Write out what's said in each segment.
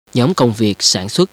Nhóm công việc sản xuất.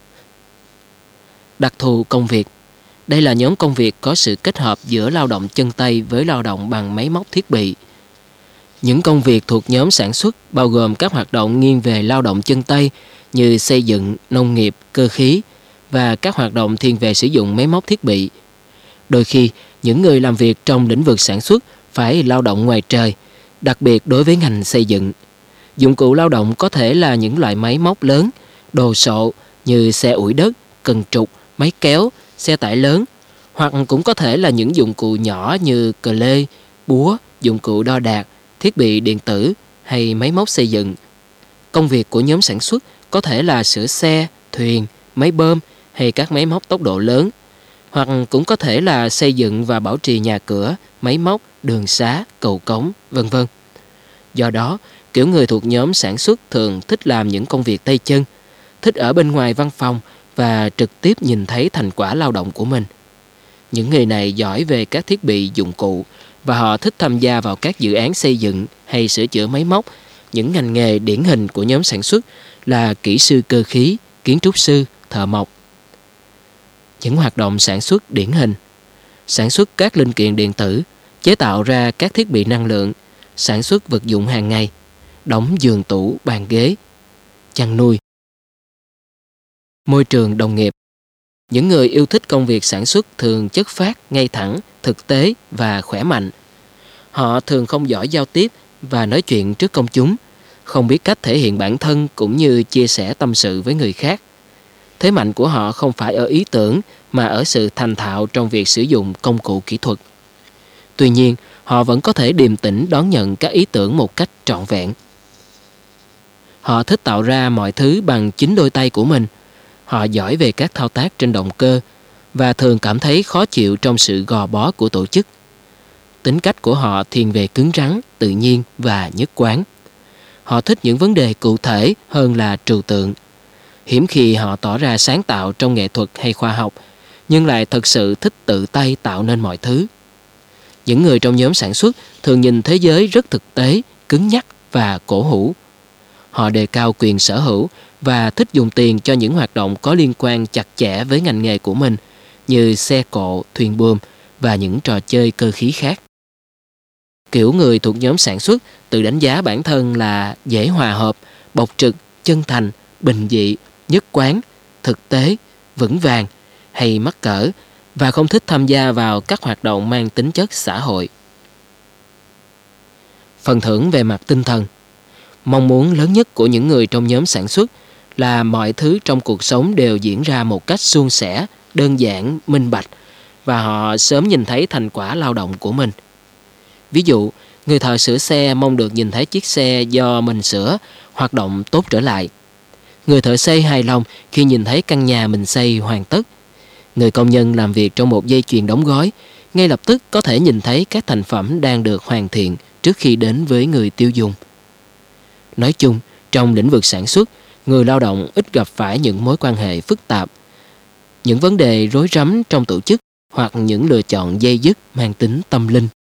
Đặc thù công việc. Đây là nhóm công việc có sự kết hợp giữa lao động chân tay với lao động bằng máy móc thiết bị. Những công việc thuộc nhóm sản xuất bao gồm các hoạt động nghiêng về lao động chân tay như xây dựng, nông nghiệp, cơ khí và các hoạt động thiên về sử dụng máy móc thiết bị. Đôi khi, những người làm việc trong lĩnh vực sản xuất phải lao động ngoài trời, đặc biệt đối với ngành xây dựng. Dụng cụ lao động có thể là những loại máy móc lớn, đồ sộ như xe ủi đất, cần trục, máy kéo, xe tải lớn, hoặc cũng có thể là những dụng cụ nhỏ như cờ lê, búa, dụng cụ đo đạc, thiết bị điện tử hay máy móc xây dựng. Công việc của nhóm sản xuất có thể là sửa xe, thuyền, máy bơm hay các máy móc tốc độ lớn, hoặc cũng có thể là xây dựng và bảo trì nhà cửa, máy móc, đường xá, cầu cống, vân vân. Do đó, kiểu người thuộc nhóm sản xuất thường thích làm những công việc tay chân, thích ở bên ngoài văn phòng và trực tiếp nhìn thấy thành quả lao động của mình. Những người này giỏi về các thiết bị dụng cụ và họ thích tham gia vào các dự án xây dựng hay sửa chữa máy móc. Những ngành nghề điển hình của nhóm sản xuất là kỹ sư cơ khí, kiến trúc sư, thợ mộc. Những hoạt động sản xuất điển hình: sản xuất các linh kiện điện tử, chế tạo ra các thiết bị năng lượng, sản xuất vật dụng hàng ngày, đóng giường tủ, bàn ghế, chăn nuôi. Môi trường đồng nghiệp. Những người yêu thích công việc sản xuất thường chất phác, ngay thẳng, thực tế và khỏe mạnh. Họ thường không giỏi giao tiếp và nói chuyện trước công chúng, không biết cách thể hiện bản thân cũng như chia sẻ tâm sự với người khác. Thế mạnh của họ không phải ở ý tưởng mà ở sự thành thạo trong việc sử dụng công cụ kỹ thuật. Tuy nhiên, họ vẫn có thể điềm tĩnh đón nhận các ý tưởng một cách trọn vẹn. Họ thích tạo ra mọi thứ bằng chính đôi tay của mình. Họ giỏi về các thao tác trên động cơ và thường cảm thấy khó chịu trong sự gò bó của tổ chức. Tính cách của họ thiên về cứng rắn, tự nhiên và nhất quán. Họ thích những vấn đề cụ thể hơn là trừu tượng. Hiếm khi họ tỏ ra sáng tạo trong nghệ thuật hay khoa học, nhưng lại thật sự thích tự tay tạo nên mọi thứ. Những người trong nhóm sản xuất thường nhìn thế giới rất thực tế, cứng nhắc và cổ hủ. Họ đề cao quyền sở hữu và thích dùng tiền cho những hoạt động có liên quan chặt chẽ với ngành nghề của mình, như xe cộ, thuyền buồm và những trò chơi cơ khí khác. Kiểu người thuộc nhóm sản xuất tự đánh giá bản thân là dễ hòa hợp, bộc trực, chân thành, bình dị, nhất quán, thực tế, vững vàng hay mắc cỡ và không thích tham gia vào các hoạt động mang tính chất xã hội. Phần thưởng về mặt tinh thần. Mong muốn lớn nhất của những người trong nhóm sản xuất là mọi thứ trong cuộc sống đều diễn ra một cách suôn sẻ, đơn giản, minh bạch và họ sớm nhìn thấy thành quả lao động của mình. Ví dụ, người thợ sửa xe mong được nhìn thấy chiếc xe do mình sửa hoạt động tốt trở lại. Người thợ xây hài lòng khi nhìn thấy căn nhà mình xây hoàn tất. Người công nhân làm việc trong một dây chuyền đóng gói ngay lập tức có thể nhìn thấy các thành phẩm đang được hoàn thiện trước khi đến với người tiêu dùng. Nói chung, trong lĩnh vực sản xuất, người lao động ít gặp phải những mối quan hệ phức tạp, những vấn đề rối rắm trong tổ chức hoặc những lựa chọn day dứt mang tính tâm linh.